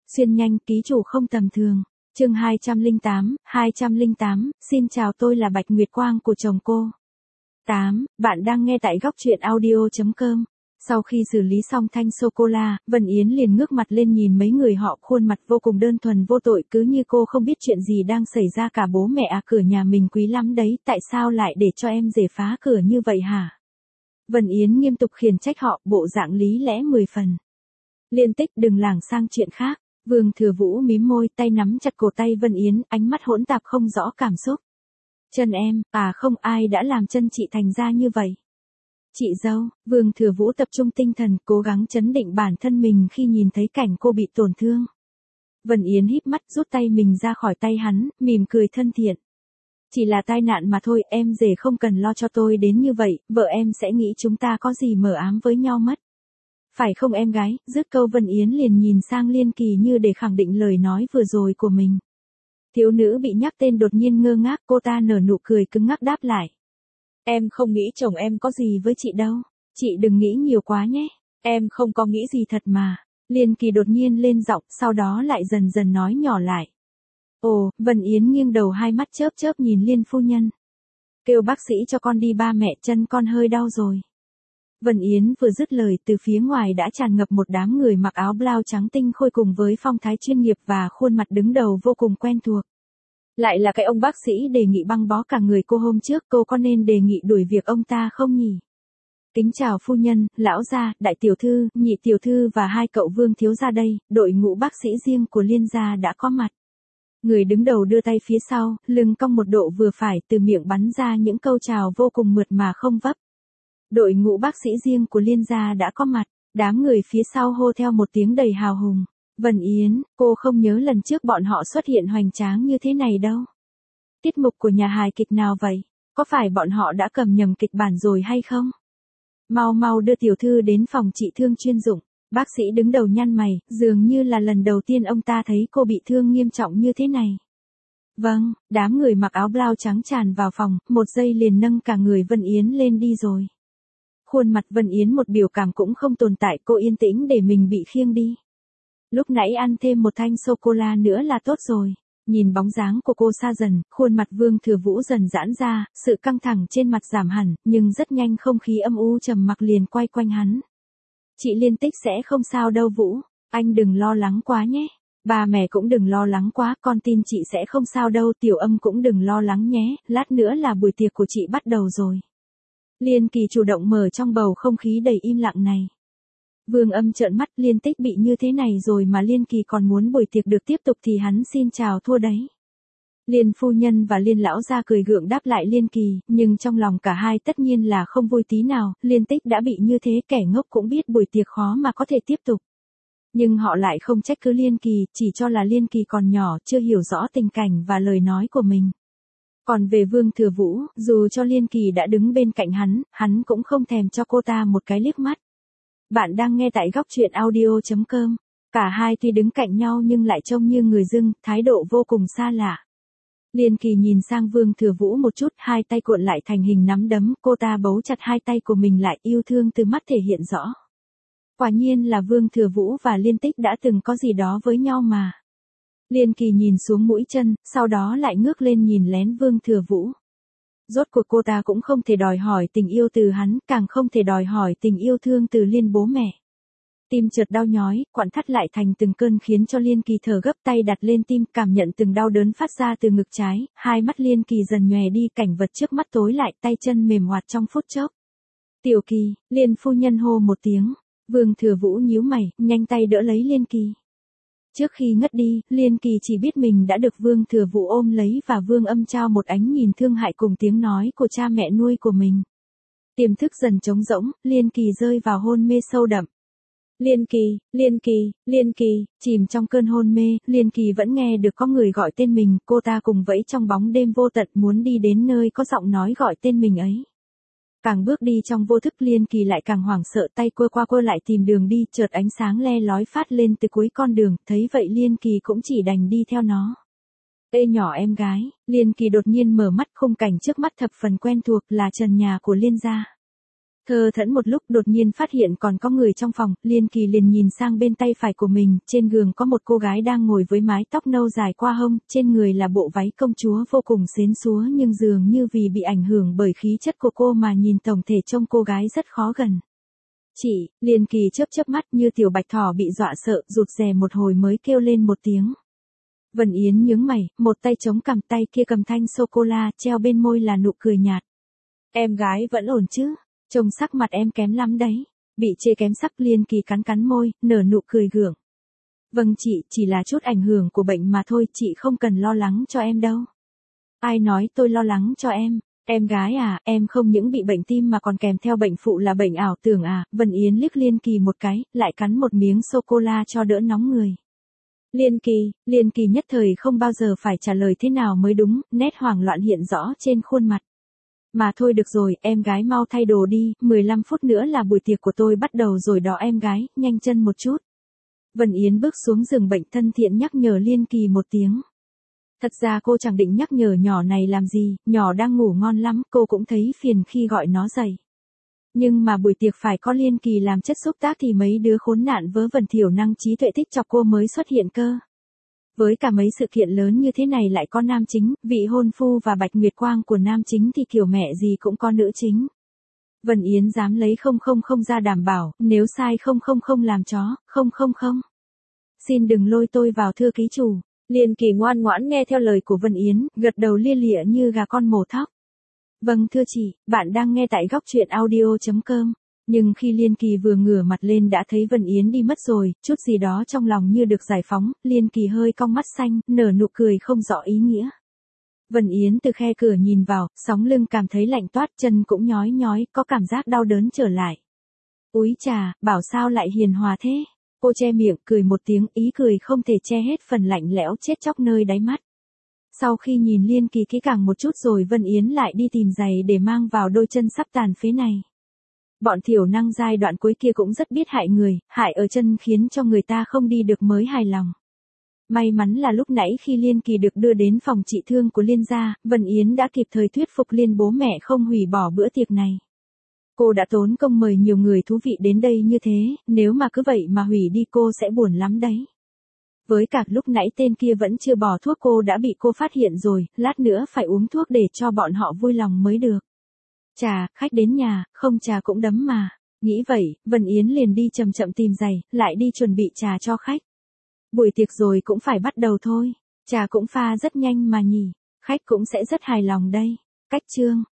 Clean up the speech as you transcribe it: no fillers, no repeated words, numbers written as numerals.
Xuyên nhanh, ký chủ không tầm thường. Chương 208, xin chào tôi là Bạch Nguyệt Quang của chồng cô. 8. Bạn đang nghe tại góc truyện audio.com. Sau khi xử lý xong thanh sô-cô-la, Vân Yến liền ngước mặt lên nhìn mấy người họ, khuôn mặt vô cùng đơn thuần vô tội, cứ như cô không biết chuyện gì đang xảy ra cả. Bố mẹ à, cửa nhà mình quý lắm đấy, tại sao lại để cho em rể phá cửa như vậy hả? Vân Yến nghiêm túc khiển trách họ, bộ dạng lý lẽ 10 phần. Liên Tích, đừng lảng sang chuyện khác. Vương Thừa Vũ mím môi, tay nắm chặt cổ tay Vân Yến, ánh mắt hỗn tạp không rõ cảm xúc. Chân em, à không, ai đã làm chân chị thành ra như vậy? Chị dâu. Vương Thừa Vũ tập trung tinh thần, cố gắng trấn định bản thân mình khi nhìn thấy cảnh cô bị tổn thương. Vân Yến híp mắt rút tay mình ra khỏi tay hắn, mỉm cười thân thiện. Chỉ là tai nạn mà thôi, em rể không cần lo cho tôi đến như vậy, vợ em sẽ nghĩ chúng ta có gì mờ ám với nhau mất. Phải không em gái? Dứt câu Vân Yến liền nhìn sang Liên Kỳ như để khẳng định lời nói vừa rồi của mình. Thiếu nữ bị nhắc tên đột nhiên ngơ ngác, cô ta nở nụ cười cứng ngắc đáp lại. Em không nghĩ chồng em có gì với chị đâu. Chị đừng nghĩ nhiều quá nhé. Em không có nghĩ gì thật mà. Liên Kỳ đột nhiên lên giọng, sau đó lại dần dần nói nhỏ lại. Ồ, Vân Yến nghiêng đầu, hai mắt chớp chớp nhìn Liên phu nhân. Kêu bác sĩ cho con đi ba mẹ, chân con hơi đau rồi. Vân Yến vừa dứt lời, từ phía ngoài đã tràn ngập một đám người mặc áo blau trắng tinh khôi cùng với phong thái chuyên nghiệp và khuôn mặt đứng đầu vô cùng quen thuộc. Lại là cái ông bác sĩ đề nghị băng bó cả người cô hôm trước, cô có nên đề nghị đuổi việc ông ta không nhỉ? Kính chào phu nhân, lão gia, đại tiểu thư, nhị tiểu thư và hai cậu Vương thiếu gia đây, đội ngũ bác sĩ riêng của Liên gia đã có mặt. Người đứng đầu đưa tay phía sau, lưng cong một độ vừa phải, từ miệng bắn ra những câu chào vô cùng mượt mà không vấp. Đội ngũ bác sĩ riêng của Liên gia đã có mặt, đám người phía sau hô theo một tiếng đầy hào hùng. Vân Yến, cô không nhớ lần trước bọn họ xuất hiện hoành tráng như thế này đâu. Tiết mục của nhà hài kịch nào vậy? Có phải bọn họ đã cầm nhầm kịch bản rồi hay không? Mau mau đưa tiểu thư đến phòng trị thương chuyên dụng. Bác sĩ đứng đầu nhăn mày, dường như là lần đầu tiên ông ta thấy cô bị thương nghiêm trọng như thế này. Vâng, đám người mặc áo blau trắng tràn vào phòng, một giây liền nâng cả người Vân Yến lên đi rồi. Khuôn mặt Vân Yến một biểu cảm cũng không tồn tại, cô yên tĩnh để mình bị khiêng đi. Lúc nãy ăn thêm một thanh sô-cô-la nữa là tốt rồi. Nhìn bóng dáng của cô xa dần, khuôn mặt Vương Thừa Vũ dần giãn ra, sự căng thẳng trên mặt giảm hẳn, nhưng rất nhanh không khí âm u trầm mặc liền quay quanh hắn. Chị Liên Tích sẽ không sao đâu Vũ, anh đừng lo lắng quá nhé. Ba mẹ cũng đừng lo lắng quá, con tin chị sẽ không sao đâu. Tiểu Âm cũng đừng lo lắng nhé, lát nữa là buổi tiệc của chị bắt đầu rồi. Liên Kỳ chủ động mở trong bầu không khí đầy im lặng này. Vương Âm trợn mắt, Liên Tích bị như thế này rồi mà Liên Kỳ còn muốn buổi tiệc được tiếp tục thì hắn xin chào thua đấy. Liên phu nhân và Liên lão gia cười gượng đáp lại Liên Kỳ, nhưng trong lòng cả hai tất nhiên là không vui tí nào. Liên Tích đã bị như thế, kẻ ngốc cũng biết buổi tiệc khó mà có thể tiếp tục. Nhưng họ lại không trách cứ Liên Kỳ, chỉ cho là Liên Kỳ còn nhỏ, chưa hiểu rõ tình cảnh và lời nói của mình. Còn về Vương Thừa Vũ, dù cho Liên Kỳ đã đứng bên cạnh hắn cũng không thèm cho cô ta một cái liếc mắt. Bạn đang nghe tại góc truyện audio.com. Cả hai tuy đứng cạnh nhau nhưng lại trông như người dưng, thái độ vô cùng xa lạ. Liên Kỳ nhìn sang Vương Thừa Vũ một chút, hai tay cuộn lại thành hình nắm đấm, cô ta bấu chặt hai tay của mình lại, yêu thương từ mắt thể hiện rõ. Quả nhiên là Vương Thừa Vũ và Liên Tích đã từng có gì đó với nhau mà. Liên Kỳ nhìn xuống mũi chân, sau đó lại ngước lên nhìn lén Vương Thừa Vũ. Rốt cuộc cô ta cũng không thể đòi hỏi tình yêu từ hắn, càng không thể đòi hỏi tình yêu thương từ Liên bố mẹ. Tim chợt đau nhói, quặn thắt lại thành từng cơn khiến cho Liên Kỳ thở gấp, tay đặt lên tim, cảm nhận từng đau đớn phát ra từ ngực trái, hai mắt Liên Kỳ dần nhòe đi, cảnh vật trước mắt tối lại, tay chân mềm hoạt trong phút chốc. Tiểu Kỳ, Liên phu nhân hô một tiếng. Vương Thừa Vũ nhíu mày, nhanh tay đỡ lấy Liên Kỳ. Trước khi ngất đi, Liên Kỳ chỉ biết mình đã được Vương Thừa Vũ ôm lấy và Vương Âm trao một ánh nhìn thương hại cùng tiếng nói của cha mẹ nuôi của mình. Tiềm thức dần trống rỗng, Liên Kỳ rơi vào hôn mê sâu đậm. Liên Kỳ, Liên Kỳ, Liên Kỳ, chìm trong cơn hôn mê, Liên Kỳ vẫn nghe được có người gọi tên mình, cô ta cùng vẫy trong bóng đêm vô tận muốn đi đến nơi có giọng nói gọi tên mình ấy. Càng bước đi trong vô thức Liên Kỳ lại càng hoảng sợ, tay quơ qua quơ lại tìm đường đi, chợt ánh sáng le lói phát lên từ cuối con đường, thấy vậy Liên Kỳ cũng chỉ đành đi theo nó. Ê nhỏ em gái, Liên Kỳ đột nhiên mở mắt, khung cảnh trước mắt thập phần quen thuộc, là trần nhà của Liên gia. Thơ thẫn một lúc đột nhiên phát hiện còn có người trong phòng, Liên Kỳ liền nhìn sang bên tay phải của mình, trên giường có một cô gái đang ngồi với mái tóc nâu dài qua hông, trên người là bộ váy công chúa vô cùng xến xúa nhưng dường như vì bị ảnh hưởng bởi khí chất của cô mà nhìn tổng thể trông cô gái rất khó gần. Chị, Liên Kỳ chớp mắt như tiểu bạch thỏ bị dọa sợ, rụt rè một hồi mới kêu lên một tiếng. Vân Yến nhướng mày, một tay chống cằm tay kia cầm thanh sô-cô-la, treo bên môi là nụ cười nhạt. Em gái vẫn ổn chứ? Trông sắc mặt em kém lắm đấy. Bị chê kém sắc, Liên Kỳ cắn môi, nở nụ cười gượng. Vâng chị, chỉ là chút ảnh hưởng của bệnh mà thôi, chị không cần lo lắng cho em đâu. Ai nói tôi lo lắng cho em? Em gái à, em không những bị bệnh tim mà còn kèm theo bệnh phụ là bệnh ảo tưởng à? Vân Yến liếc Liên Kỳ một cái, lại cắn một miếng sô-cô-la cho đỡ nóng người. Liên Kỳ nhất thời không bao giờ phải trả lời thế nào mới đúng, nét hoảng loạn hiện rõ trên khuôn mặt. Mà thôi được rồi, em gái mau thay đồ đi, 15 phút nữa là buổi tiệc của tôi bắt đầu rồi đó em gái, nhanh chân một chút. Vân Yến bước xuống giường bệnh thân thiện nhắc nhở Liên Kỳ một tiếng. Thật ra cô chẳng định nhắc nhở nhỏ này làm gì, nhỏ đang ngủ ngon lắm, cô cũng thấy phiền khi gọi nó dậy. Nhưng mà buổi tiệc phải có Liên Kỳ làm chất xúc tác thì mấy đứa khốn nạn vớ vẩn thiểu năng trí tuệ thích chọc cô mới xuất hiện cơ. Với cả mấy sự kiện lớn như thế này lại có nam chính, vị hôn phu và bạch nguyệt quang của nam chính thì kiểu mẹ gì cũng có nữ chính. Vân Yến dám lấy 000 ra đảm bảo, nếu sai 000 làm chó, 000. Xin đừng lôi tôi vào thưa ký chủ. Liên Kỳ ngoan ngoãn nghe theo lời của Vân Yến, gật đầu lia lịa như gà con mổ thóc. Vâng thưa chị, bạn đang nghe tại góc truyện audio.com. Nhưng khi Liên Kỳ vừa ngửa mặt lên đã thấy Vân Yến đi mất rồi, chút gì đó trong lòng như được giải phóng, Liên Kỳ hơi cong mắt xanh, nở nụ cười không rõ ý nghĩa. Vân Yến từ khe cửa nhìn vào, sóng lưng cảm thấy lạnh toát, chân cũng nhói, có cảm giác đau đớn trở lại. Úi chà, bảo sao lại hiền hòa thế? Cô che miệng, cười một tiếng, ý cười không thể che hết phần lạnh lẽo chết chóc nơi đáy mắt. Sau khi nhìn Liên Kỳ kỹ càng một chút rồi Vân Yến lại đi tìm giày để mang vào đôi chân sắp tàn phế này. Bọn thiểu năng giai đoạn cuối kia cũng rất biết hại người, hại ở chân khiến cho người ta không đi được mới hài lòng. May mắn là lúc nãy khi Liên Kỳ được đưa đến phòng trị thương của Liên gia, Vân Yến đã kịp thời thuyết phục Liên bố mẹ không hủy bỏ bữa tiệc này. Cô đã tốn công mời nhiều người thú vị đến đây như thế, nếu mà cứ vậy mà hủy đi cô sẽ buồn lắm đấy. Với cả lúc nãy tên kia vẫn chưa bỏ thuốc cô đã bị cô phát hiện rồi, lát nữa phải uống thuốc để cho bọn họ vui lòng mới được. Chà, khách đến nhà, không trà cũng đấm mà. Nghĩ vậy, Vân Yến liền đi chậm chậm tìm giày, lại đi chuẩn bị trà cho khách. Buổi tiệc rồi cũng phải bắt đầu thôi. Trà cũng pha rất nhanh mà nhỉ. Khách cũng sẽ rất hài lòng đây. Cách chương.